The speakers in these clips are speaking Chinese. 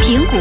平谷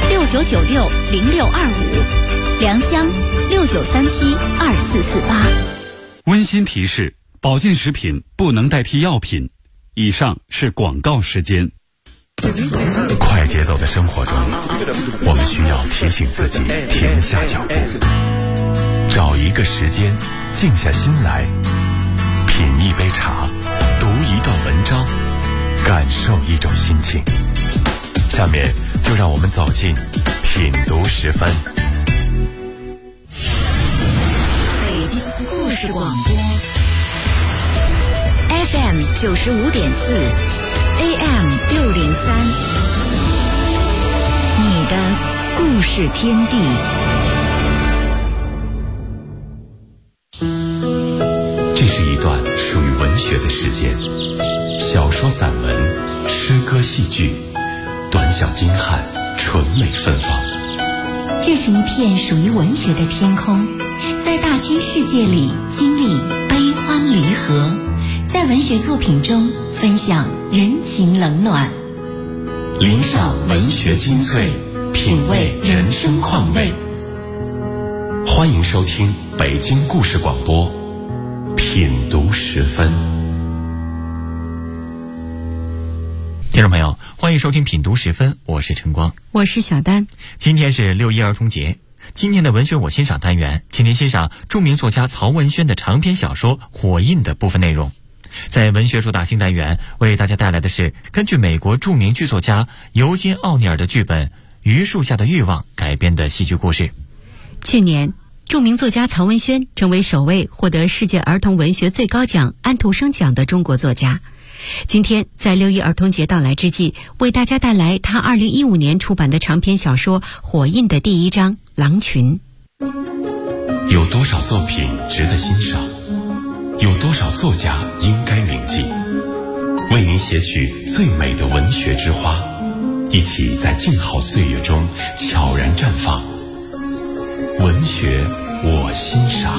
69960625，良乡69372448。 温馨提示：保健食品不能代替药品。以上是广告时间。 快节奏的生活中，我们需要提醒自己停下脚步，找一个时间静下心来，品一杯茶，读一段文章，感受一种心情。下面就让我们走进品读10分。 北京故事广播 FM 95.4，AM 603，你的故事天地。 这是一段属于文学的时间，小说、散文、诗歌、戏剧，短小精悍，纯美芬芳。 这是一片属于文学的天空，在大千世界里经历悲欢离合，在文学作品中分享人情冷暖， 领赏文学精粹，品味人生况味。欢迎收听北京故事广播品读10分。 听众朋友，欢迎收听品读10分，我是陈光， 我是小丹。 今天是6·1儿童节，今天的文学我欣赏单元，请您欣赏著名作家曹文轩的长篇小说《火印》的部分内容。在文学主打新单元，为大家带来的是根据美国著名剧作家尤金·奥尼尔的剧本《榆树下的欲望》改编的戏剧故事。 去年，著名作家曹文轩成为首位获得世界儿童文学最高奖安徒生奖的中国作家。今天在6·1儿童节到来之际，为大家带来他2015年出版的长篇小说《火印》的第1章《狼群》。 有多少作品值得欣赏？有多少作家应该铭记？为您写取最美的文学之花，一起在静好岁月中悄然绽放。文学我欣赏。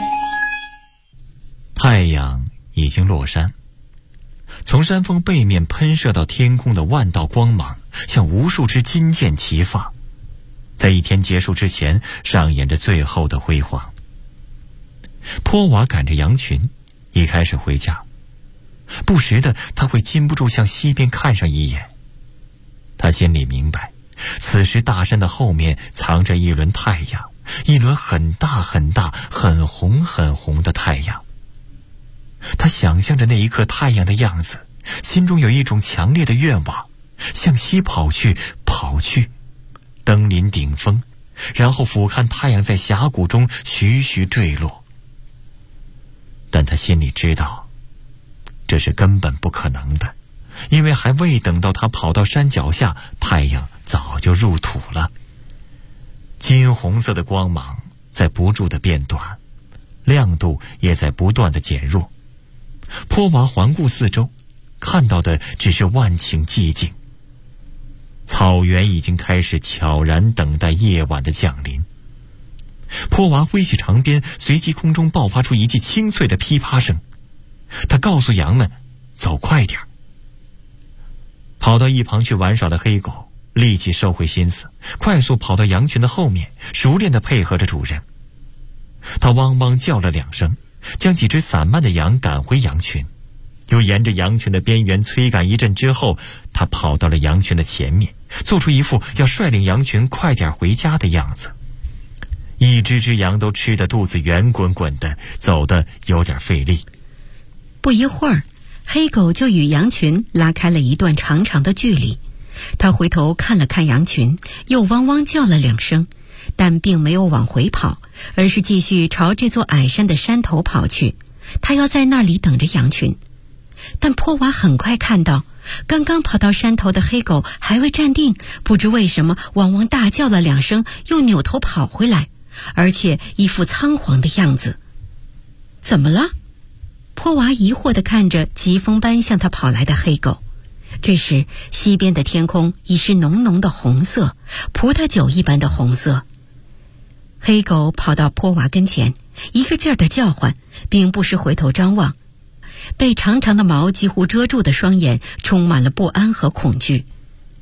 太阳已经落山，从山峰背面喷射到天空的万道光芒，像无数支金箭齐发，在一天结束之前上演着最后的辉煌。坡娃赶着羊群一开始回家，不时的他会禁不住向西边看上一眼。他心里明白，此时大山的后面藏着一轮太阳，一轮很大很大很红很红的太阳。他想象着那一刻太阳的样子，心中有一种强烈的愿望，向西跑去，登临顶峰，然后俯瞰太阳在峡谷中徐徐坠落。但他心里知道，这是根本不可能的，因为还未等到他跑到山脚下，太阳早就入土了。金红色的光芒在不住地变短，亮度也在不断地减弱。坡娃环顾四周，看到的只是万顷寂静。草原已经开始悄然等待夜晚的降临。坡娃挥起长鞭，随即空中爆发出一记清脆的噼啪声。他告诉羊们走快点。跑到一旁去玩耍的黑狗立即收回心思，快速跑到羊群的后面，熟练地配合着主人。他汪汪叫了2声，将几只散漫的羊赶回羊群，又沿着羊群的边缘催赶一阵之后，他跑到了羊群的前面，做出一副要率领羊群快点回家的样子。一只只羊都吃得肚子圆滚滚的，走得有点费力。 不一会儿，黑狗就与羊群拉开了一段长长的距离。他回头看了看羊群，又汪汪叫了2声，但并没有往回跑，而是继续朝这座矮山的山头跑去。他要在那里等着羊群。但坡娃很快看到，刚刚跑到山头的黑狗还未站定，不知为什么汪汪大叫了2声，又扭头跑回来，而且一副仓皇的样子。怎么了？坡娃疑惑地看着疾风般向他跑来的黑狗。这时西边的天空已是浓浓的红色，葡萄酒一般的红色。黑狗跑到坡娃跟前，一个劲儿地叫唤，并不时回头张望。被长长的毛几乎遮住的双眼充满了不安和恐惧。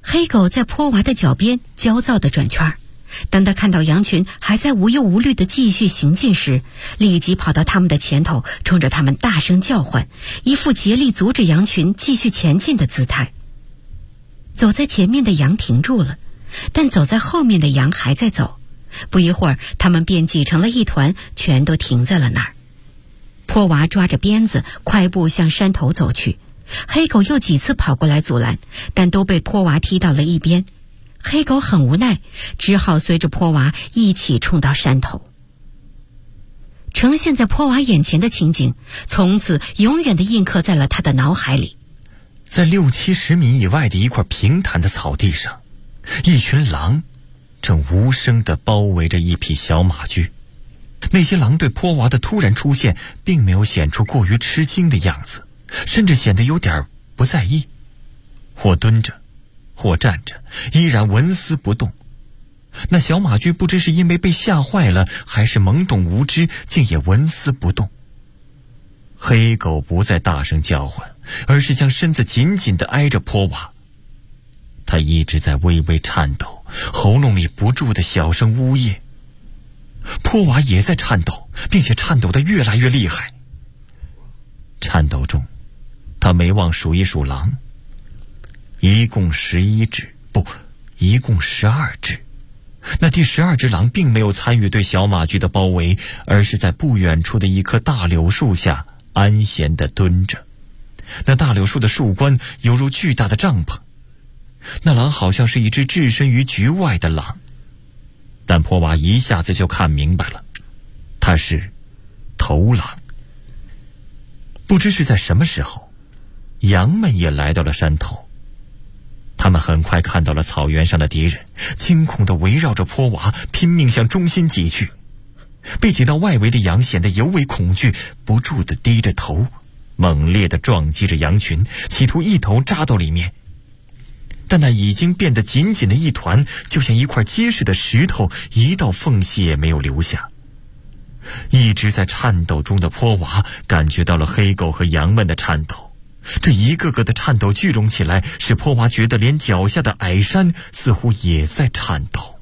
黑狗在坡娃的脚边焦躁地转圈儿，当他看到羊群还在无忧无虑地继续行进时，立即跑到他们的前头，冲着他们大声叫唤，一副竭力阻止羊群继续前进的姿态。走在前面的羊停住了，但走在后面的羊还在走。不一会儿，他们便挤成了一团，全都停在了那儿。坡娃抓着鞭子快步向山头走去，黑狗又几次跑过来阻拦，但都被坡娃踢到了一边。黑狗很无奈，只好随着坡娃一起冲到山头。呈现在坡娃眼前的情景，从此永远地印刻在了他的脑海里。 在60-70米以外的一块平坦的草地上，一群狼正无声地包围着一匹小马驹。那些狼对坡娃的突然出现并没有显出过于吃惊的样子，甚至显得有点不在意，或蹲着或站着，依然纹丝不动。那小马驹不知是因为被吓坏了，还是懵懂无知，竟也纹丝不动。黑狗不再大声叫唤，而是将身子紧紧地挨着坡娃。它一直在微微颤抖，喉咙里不住地小声呜咽。坡娃也在颤抖，并且颤抖得越来越厉害。颤抖中，他没忘数一数狼，一共11只，不，一共12只。那第12只狼并没有参与对小马驹的包围，而是在不远处的一棵大柳树下安闲地蹲着。那大柳树的树冠犹如巨大的帐篷，那狼好像是一只置身于局外的狼。但坡娃一下子就看明白了，它是头狼。不知是在什么时候，羊们也来到了山头。他们很快看到了草原上的敌人，惊恐地围绕着坡娃，拼命向中心挤去。被挤到外围的羊显得尤为恐惧，不住地低着头，猛烈地撞击着羊群，企图一头扎到里面。但那已经变得紧紧的一团，就像一块结实的石头，一道缝隙也没有留下。一直在颤抖中的坡娃感觉到了黑狗和羊们的颤抖，这一个个的颤抖聚拢起来，使坡娃觉得连脚下的矮山似乎也在颤抖。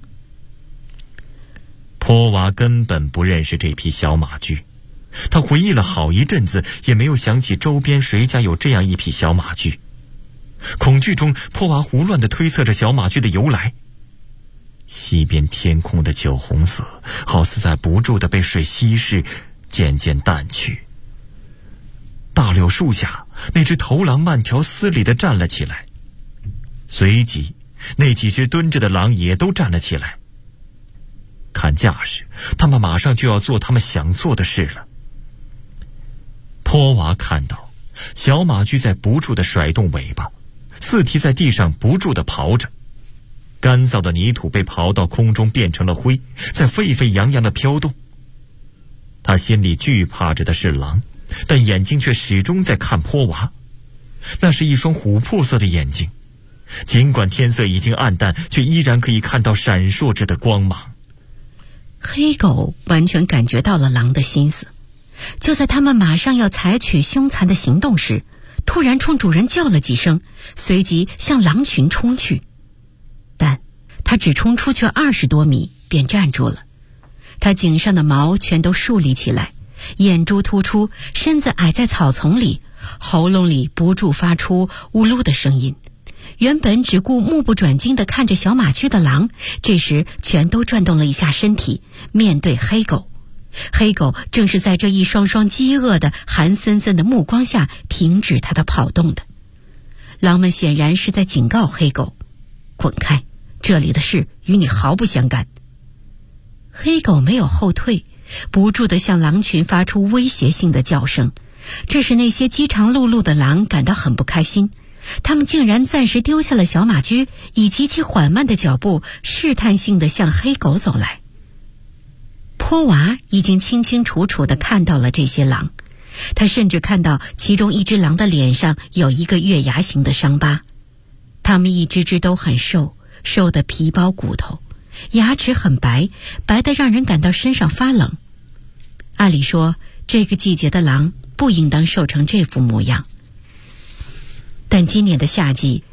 坡娃根本不认识这匹小马驹，他回忆了好一阵子，也没有想起周边谁家有这样一匹小马驹。恐惧中，坡娃胡乱地推测着小马驹的由来。西边天空的酒红色好似在不住地被水稀释，渐渐淡去。大柳树下，那只头狼慢条斯理地站了起来，随即那几只蹲着的狼也都站了起来。看架势，他们马上就要做他们想做的事了。坡娃看到小马驹在不住地甩动尾巴，四蹄在地上不住地刨着，干燥的泥土被刨到空中变成了灰，在沸沸扬扬地飘动。他心里惧怕着的是狼，但眼睛却始终在看坡娃。那是一双琥珀色的眼睛，尽管天色已经暗淡，却依然可以看到闪烁着的光芒。 黑狗完全感觉到了狼的心思，就在他们马上要采取凶残的行动时，突然冲主人叫了几声，随即向狼群冲去。但他只冲出去20多米便站住了，他颈上的毛全都竖立起来，眼珠突出，身子矮在草丛里，喉咙里不住发出呜噜的声音。原本只顾目不转睛地看着小马驹的狼，这时全都转动了一下身体，面对黑狗。黑狗正是在这一双双饥饿的寒森森的目光下停止它的跑动的。狼们显然是在警告黑狗，滚开，这里的事与你毫不相干。黑狗没有后退，不住地向狼群发出威胁性的叫声，这使那些饥肠辘辘的狼感到很不开心。他们竟然暂时丢下了小马驹，以极其缓慢的脚步试探性地向黑狗走来。坡娃已经清清楚楚地看到了这些狼，他甚至看到其中一只狼的脸上有一个月牙形的伤疤。它们一只只都很瘦，瘦得皮包骨头，牙齿很白，白得让人感到身上发冷。按理说，这个季节的狼不应当瘦成这副模样。但今年的夏季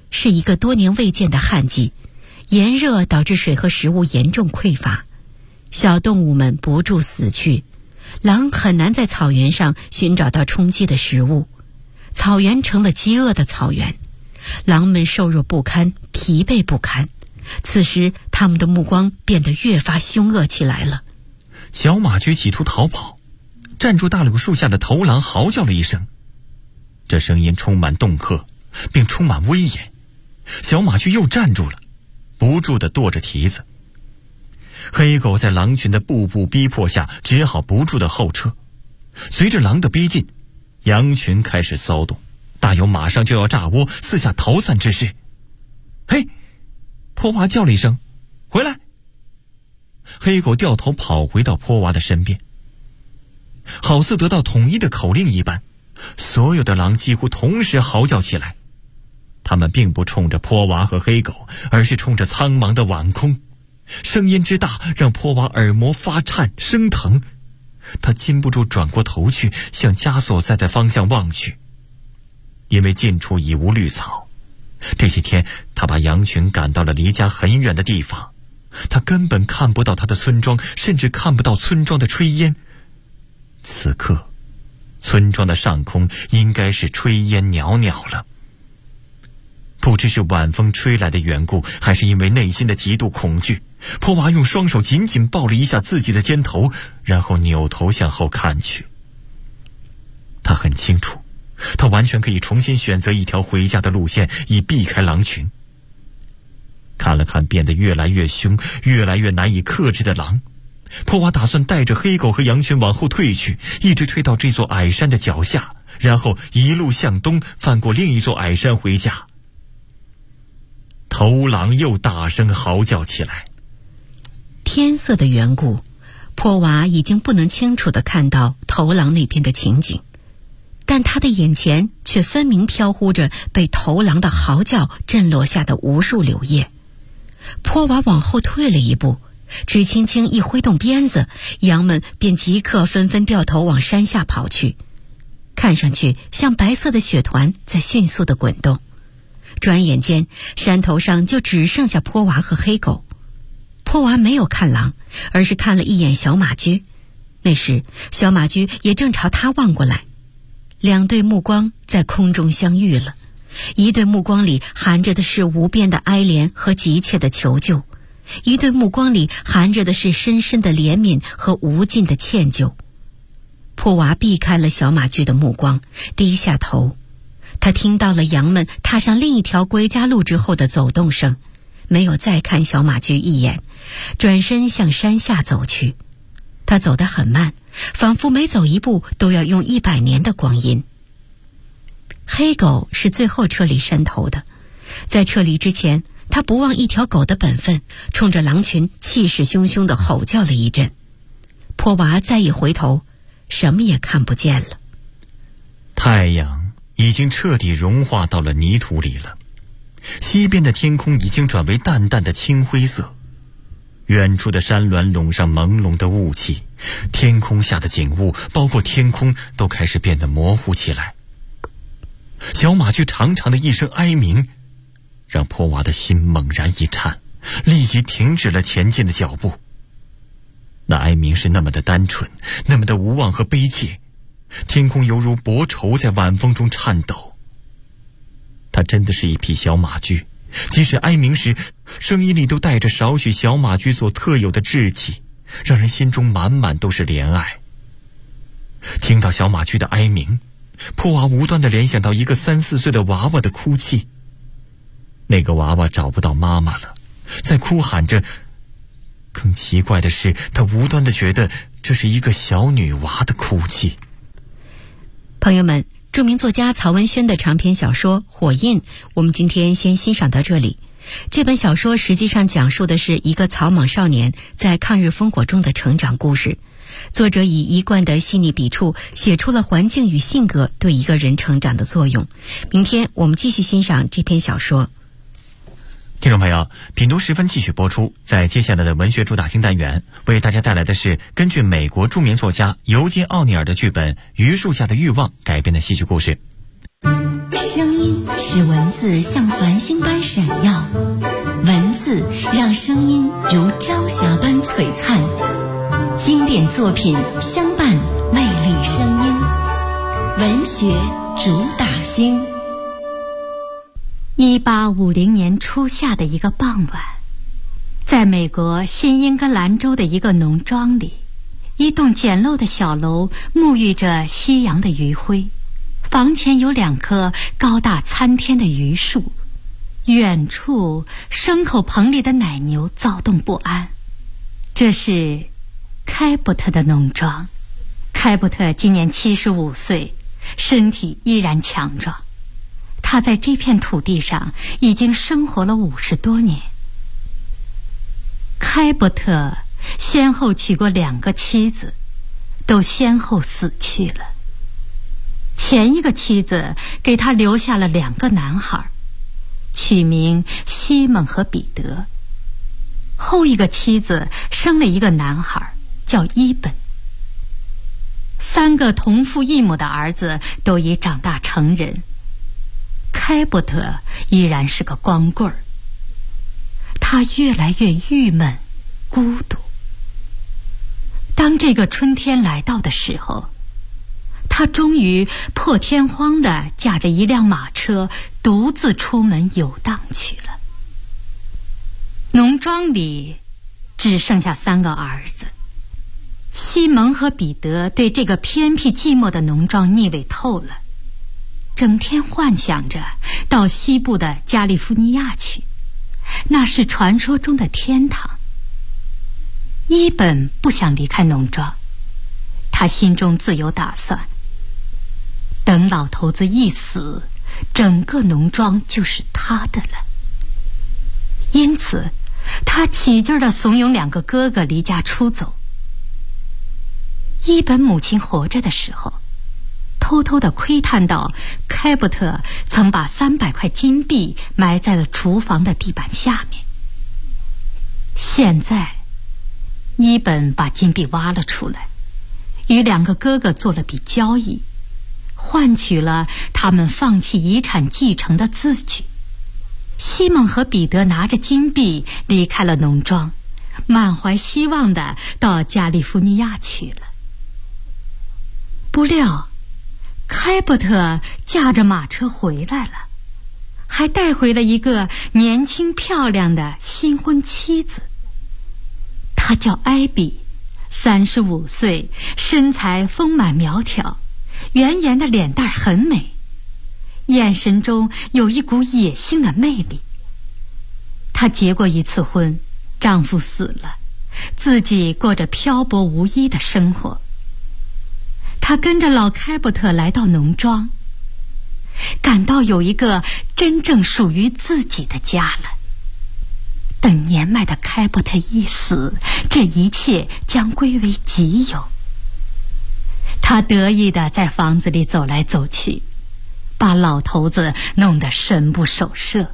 是一个多年未见的旱季，炎热导致水和食物严重匮乏，小动物们不住死去，狼很难在草原上寻找到充饥的食物，草原成了饥饿的草原，狼们瘦弱不堪，疲惫不堪。此时他们的目光变得越发凶恶起来了。 小马驹企图逃跑，站住大柳树下的头狼嚎叫了一声，这声音充满恫吓，并充满威严。小马驹又站住了，不住地跺着蹄子。黑狗在狼群的步步逼迫下，只好不住地后撤。随着狼的逼近，羊群开始骚动，大有马上就要炸窝，四下逃散之势。嘿，坡娃叫了一声，回来。黑狗掉头跑回到坡娃的身边，好似得到统一的口令一般，所有的狼几乎同时嚎叫起来。他们并不冲着坡娃和黑狗，而是冲着苍茫的晚空，声音之大让坡娃耳膜发颤生疼。他禁不住转过头去，向枷所在的方向望去。因为近处已无绿草，这些天他把羊群赶到了离家很远的地方，他根本看不到他的村庄，甚至看不到村庄的炊烟。此刻村庄的上空应该是炊烟袅袅了。不知是晚风吹来的缘故，还是因为内心的极度恐惧，坡娃用双手紧紧抱了一下自己的肩头，然后扭头向后看去。他很清楚，他完全可以重新选择一条回家的路线，以避开狼群。看了看变得越来越凶、越来越难以克制的狼，坡娃打算带着黑狗和羊群往后退去，一直退到这座矮山的脚下，然后一路向东翻过另一座矮山回家。头狼又大声嚎叫起来。 天色的缘故，坡娃已经不能清楚地看到头狼那边的情景，但他的眼前却分明飘忽着被头狼的嚎叫震落下的无数柳叶。坡娃往后退了一步，只轻轻一挥动鞭子，羊们便即刻纷纷掉头往山下跑去，看上去像白色的雪团在迅速地滚动。转眼间，山头上就只剩下坡娃和黑狗。坡娃没有看狼，而是看了一眼小马驹。那时小马驹也正朝他望过来，两对目光在空中相遇了，一对目光里含着的是无边的哀怜和急切的求救，一对目光里含着的是深深的怜悯和无尽的歉疚。坡娃避开了小马驹的目光，低下头。他听到了羊们踏上另一条归家路之后的走动声，没有再看小马驹一眼，转身向山下走去。他走得很慢，仿佛每走一步都要用100年的光阴。黑狗是最后撤离山头的，在撤离之前，他不忘一条狗的本分，冲着狼群气势汹汹地吼叫了一阵。坡娃再一回头，什么也看不见了。 太阳已经彻底融化到了泥土里了，西边的天空已经转为淡淡的青灰色，远处的山峦笼上朦胧的雾气，天空下的景物，包括天空，都开始变得模糊起来。小马驹长长的一声哀鸣，让坡娃的心猛然一颤，立即停止了前进的脚步。那哀鸣是那么的单纯，那么的无望和悲切，天空犹如薄绸在晚风中颤抖。它真的是一匹小马驹，即使哀鸣时，声音里都带着少许小马驹所特有的稚气，让人心中满满都是怜爱。听到小马驹的哀鸣，坡娃无端地联想到一个3、4岁的娃娃的哭泣。那个娃娃找不到妈妈了，在哭喊着。更奇怪的是，他无端地觉得这是一个小女娃的哭泣。 朋友们，著名作家曹文轩的长篇小说《火印》，我们今天先欣赏到这里。这本小说实际上讲述的是一个草莽少年在抗日烽火中的成长故事。作者以一贯的细腻笔触写出了环境与性格对一个人成长的作用。明天我们继续欣赏这篇小说。 听众朋友，品读时分继续播出。在接下来的文学主打星单元，为大家带来的是根据美国著名作家尤金·奥尼尔的剧本《榆树下的欲望》改编的戏剧故事。 声音使文字像繁星般闪耀，文字让声音如朝霞般璀璨。经典作品相伴，魅力声音，文学主打星。 1850年初夏的一个傍晚，在美国新英格兰州的一个农庄里，一栋简陋的小楼沐浴着夕阳的余晖，房前有2棵高大参天的榆树，远处牲口棚里的奶牛躁动不安。这是开伯特的农庄。开伯特今年75岁，身体依然强壮。他在这片土地上已经生活了50多年。开伯特先后娶过2个妻子，都先后死去了。前一个妻子给他留下了2个男孩，取名西蒙和彼得。后一个妻子生了一个男孩，叫伊本。3个同父异母的儿子都已长大成人。开伯特依然是个光棍儿，他越来越郁闷孤独。当这个春天来到的时候，他终于破天荒地驾着一辆马车独自出门游荡去了。农庄里只剩下3个儿子。西蒙和彼得对这个偏僻寂寞的农庄腻味透了，整天幻想着到西部的加利福尼亚去，那是传说中的天堂。伊本不想离开农庄，他心中自有打算。等老头子一死，整个农庄就是他的了。因此他起劲地怂恿2个哥哥离家出走。伊本母亲活着的时候，偷偷地窥探到开伯特曾把300块金币埋在了厨房的地板下面。现在伊本把金币挖了出来，与2个哥哥做了笔交易，换取了他们放弃遗产继承的字据。西蒙和彼得拿着金币离开了农庄，满怀希望地到加利福尼亚去了。不料开伯特驾着马车回来了，还带回了一个年轻漂亮的新婚妻子。她叫艾比，35岁，身材丰满苗条，圆圆的脸蛋很美，眼神中有一股野性的魅力。她结过1次婚，丈夫死了，自己过着漂泊无依的生活。她跟着老开伯特来到农庄，感到有一个真正属于自己的家了。等年迈的开伯特一死，这一切将归为己有。他得意地在房子里走来走去，把老头子弄得神不守舍。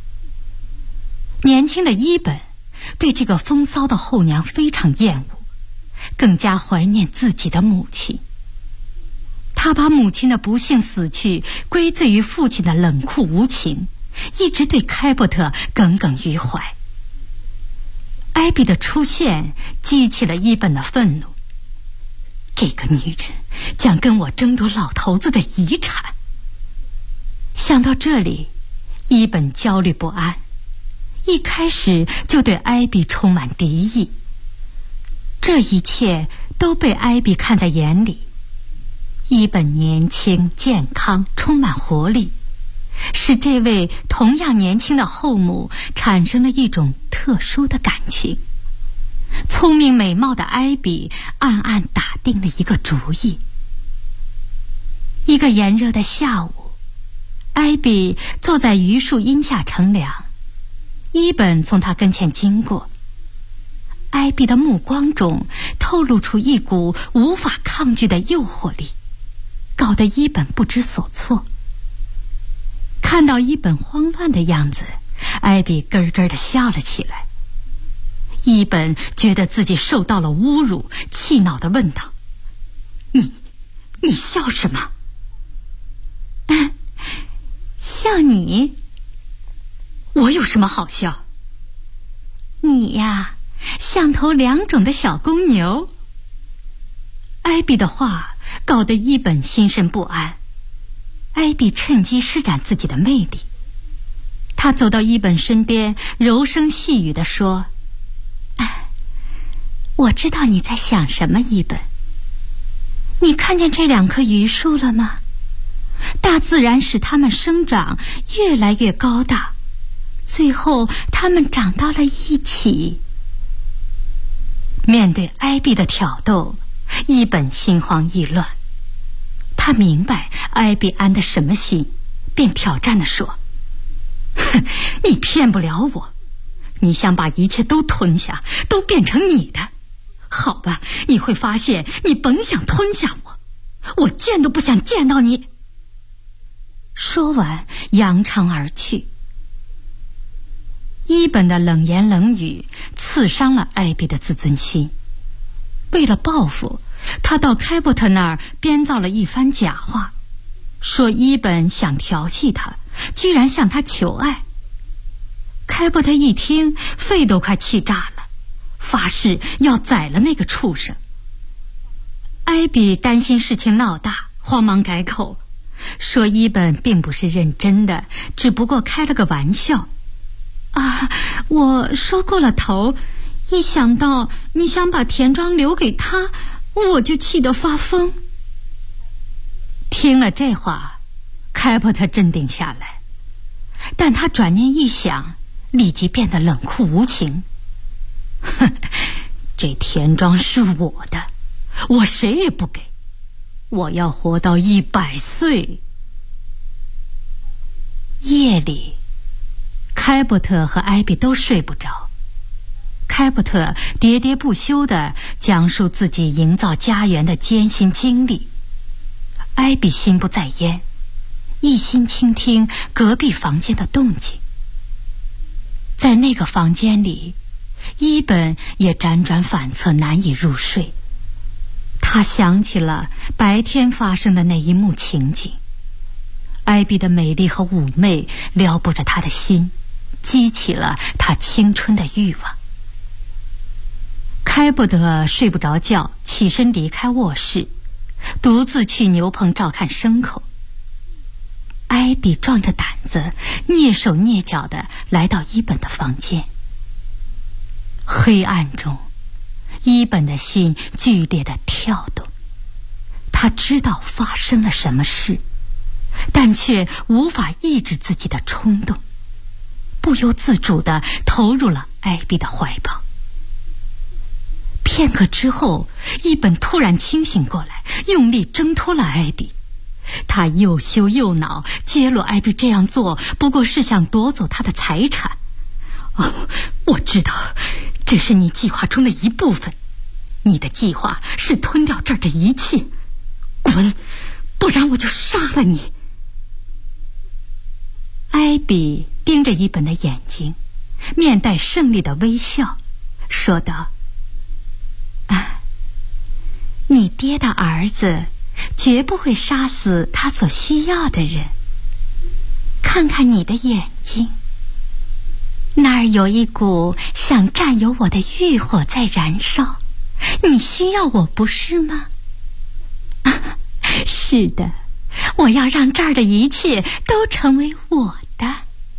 年轻的伊本对这个风骚的后娘非常厌恶，更加怀念自己的母亲。他把母亲的不幸死去归罪于父亲的冷酷无情，一直对开伯特耿耿于怀。艾比的出现激起了伊本的愤怒，这个女人将跟我争夺老头子的遗产。想到这里，伊本焦虑不安，一开始就对艾比充满敌意。这一切都被艾比看在眼里。伊本年轻健康，充满活力，使这位同样年轻的后母产生了一种特殊的感情。聪明美貌的艾比暗暗打定了一个主意。一个炎热的下午，艾比坐在榆树荫下乘凉，伊本从他跟前经过。艾比的目光中透露出一股无法抗拒的诱惑力，搞得伊本不知所措。看到伊本慌乱的样子，艾比咯咯地笑了起来。伊本觉得自己受到了侮辱，气恼地问道：你笑什么？ 笑你？我有什么好笑？你呀，像头两种的小公牛。艾比的话搞得伊本心神不安。艾比趁机施展自己的魅力，他走到伊本身边，柔声细语地说：我知道你在想什么，伊本。你看见这2棵榆树了吗？大自然使它们生长越来越高大，最后它们长到了一起。面对艾比的挑逗，伊本心慌意乱。他明白艾比安的什么心，便挑战地说：你骗不了我，你想把一切都吞下，都变成你的。好吧，你会发现你甭想吞下我见都不想见到你。说完扬长而去。伊本的冷言冷语刺伤了艾比的自尊心。为了报复，他到开伯特那儿编造了一番假话，说伊本想调戏他，居然向他求爱。开伯特一听，肺都快气炸了，发誓要宰了那个畜生。艾比担心事情闹大，慌忙改口，说伊本并不是认真的，只不过开了个玩笑。我说过了头，一想到你想把田庄留给他，我就气得发疯。听了这话，开伯特镇定下来，但他转念一想，立即变得冷酷无情。这田庄是我的，我谁也不给，我要活到100岁。夜里，开伯特和艾比都睡不着。开伯特喋喋不休地讲述自己营造家园的艰辛经历，艾比心不在焉，一心倾听隔壁房间的动静。在那个房间里，伊本也辗转反侧，难以入睡。他想起了白天发生的那一幕情景，艾比的美丽和妩媚撩拨着他的心，激起了他青春的欲望。开伯特睡不着觉，起身离开卧室，独自去牛棚照看牲口。艾比壮着胆子，蹑手蹑脚地来到伊本的房间。黑暗中，伊本的心剧烈地跳动。他知道发生了什么事，但却无法抑制自己的冲动，不由自主地投入了艾比的怀抱。片刻之后，伊本突然清醒过来，用力挣脱了艾比。他又羞又恼，揭露艾比这样做不过是想夺走他的财产。我知道，这是你计划中的一部分。你的计划是吞掉这儿的一切。滚，不然我就杀了你。艾比盯着伊本的眼睛，面带胜利的微笑，说道：你爹的儿子绝不会杀死他所需要的人。看看你的眼睛，那儿有一股想占有我的欲火在燃烧，你需要我不是吗？是的，我要让这儿的一切都成为我的。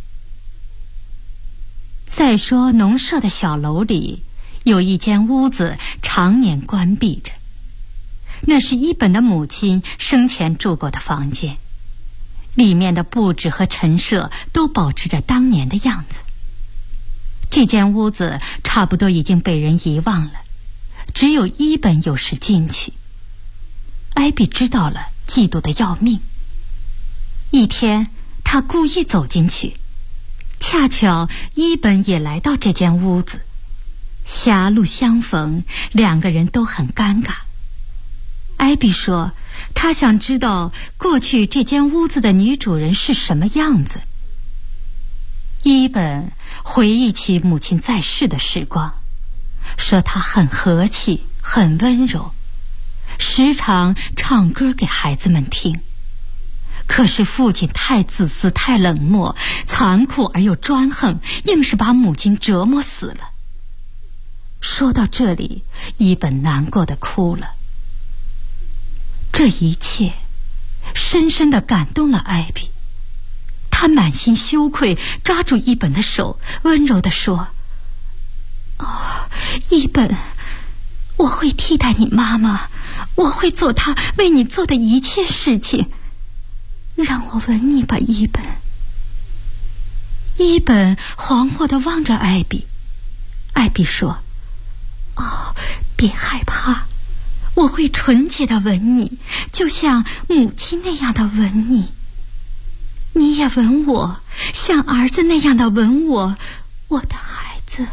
再说，农舍的小楼里有一间屋子常年关闭着，那是伊本的母亲生前住过的房间，里面的布置和陈设都保持着当年的样子。这间屋子差不多已经被人遗忘了，只有伊本有时进去。艾比知道了，嫉妒得要命。一天，他故意走进去，恰巧伊本也来到这间屋子，狭路相逢，两个人都很尴尬。艾比说，他想知道过去这间屋子的女主人是什么样子。伊本回忆起母亲在世的时光，说她很和气，很温柔，时常唱歌给孩子们听。 可是父亲太自私，太冷漠，残酷而又专横，硬是把母亲折磨死了。说到这里，一本难过的哭了。这一切深深地感动了艾比，他满心羞愧，抓住一本的手，温柔地说：一本，我会替代你妈妈，我会做她为你做的一切事情。让我吻你吧，一本。一本惶惑地望着艾比。艾比说：别害怕，我会纯洁地吻你，就像母亲那样的吻你。你也吻我，像儿子那样的吻我，我的孩子。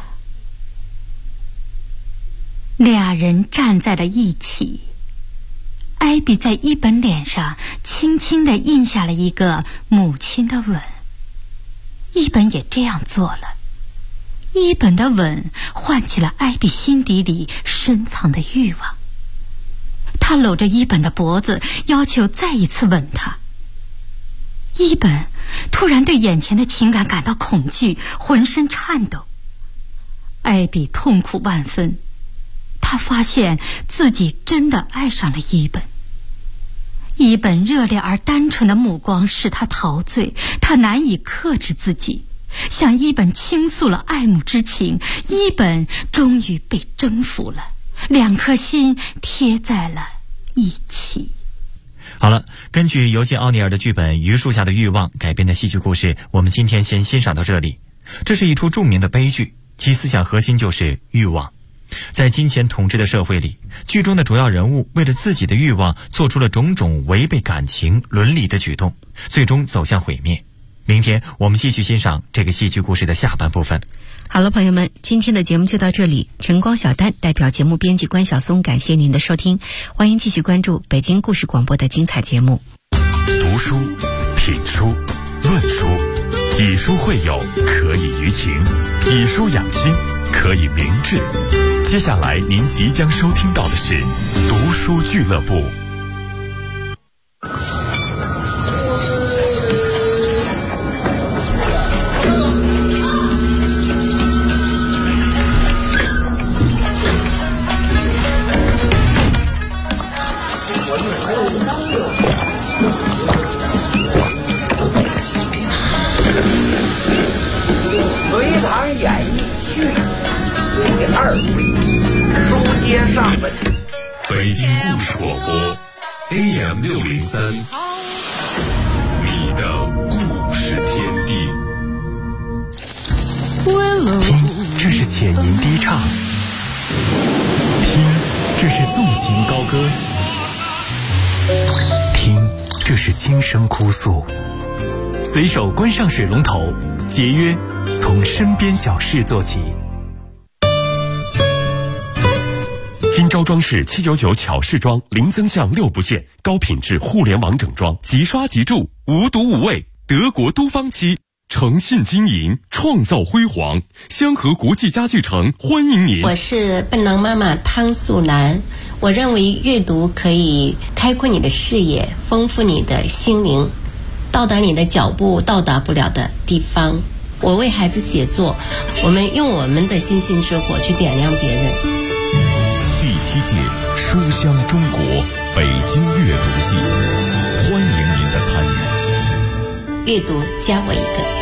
俩人站在了一起，艾比在一本脸上轻轻地印下了一个母亲的吻，一本也这样做了。一本的吻唤起了艾比心底里深藏的欲望，他搂着一本的脖子，要求再一次吻他。一本突然对眼前的情感感到恐惧，浑身颤抖。艾比痛苦万分，他发现自己真的爱上了一本。一本热烈而单纯的目光使他陶醉，他难以克制自己，向一本倾诉了爱慕之情。一本终于被征服了，两颗心贴在了一起。 好了，根据尤金·奥尼尔的剧本《榆树下的欲望》改编的戏剧故事，我们今天先欣赏到这里。这是一出著名的悲剧，其思想核心就是欲望。在金钱统治的社会里，剧中的主要人物为了自己的欲望做出了种种违背感情伦理的举动，最终走向毁灭。明天我们继续欣赏这个戏剧故事的下半部分。 好了，朋友们，今天的节目就到这里。晨光小丹代表节目编辑关晓松，感谢您的收听，欢迎继续关注北京故事广播的精彩节目。 读书、品书、论书，以书会友，可以娱情；以书养心，可以明志。接下来您即将收听到的是读书俱乐部。 隋唐演义序第2回，书接上文。 北京故事广播 AM603，你的故事天地。 听，这是浅吟低唱；听，这是纵情高歌；听，这是轻声哭诉。随手关上水龙头，节约从身边小事做起。 金招装饰799巧饰装，零增项6不限，高品质互联网整装，即刷即住，无毒无味，德国都方漆，诚信经营，创造辉煌。香河国际家具城欢迎您。 我是笨狼妈妈汤素兰。我认为阅读可以开阔你的视野，丰富你的心灵，到达你的脚步到达不了的地方。我为孩子写作，我们用我们的星星之火去点亮别人。 第7届书香中国北京阅读季，欢迎您的参与。 阅读加我一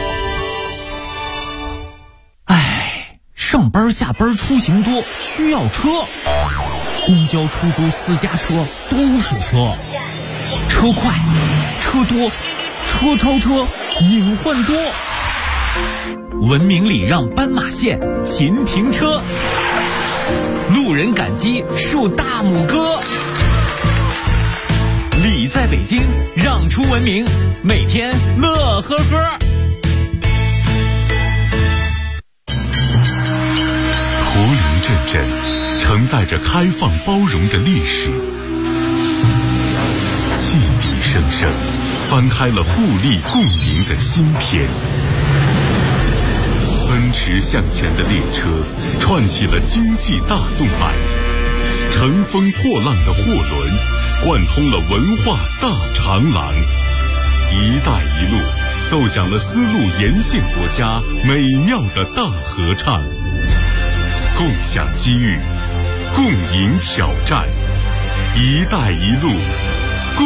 个。上班下班出行多，需要车。公交、出租、私家车都是车，车快，车多，车超车，隐患多。文明礼让斑马线，勤停车。路人感激，竖大拇哥。礼在北京，让出文明，每天乐呵呵。 活驴阵阵，承载着开放包容的历史，汽笛声声，翻开了互利共赢的新篇。奔驰向前的列车串起了经济大动脉，乘风破浪的货轮贯通了文化大长廊。 一带一路奏响了丝路沿线国家美妙的大合唱，共享机遇，共赢挑战。一带一路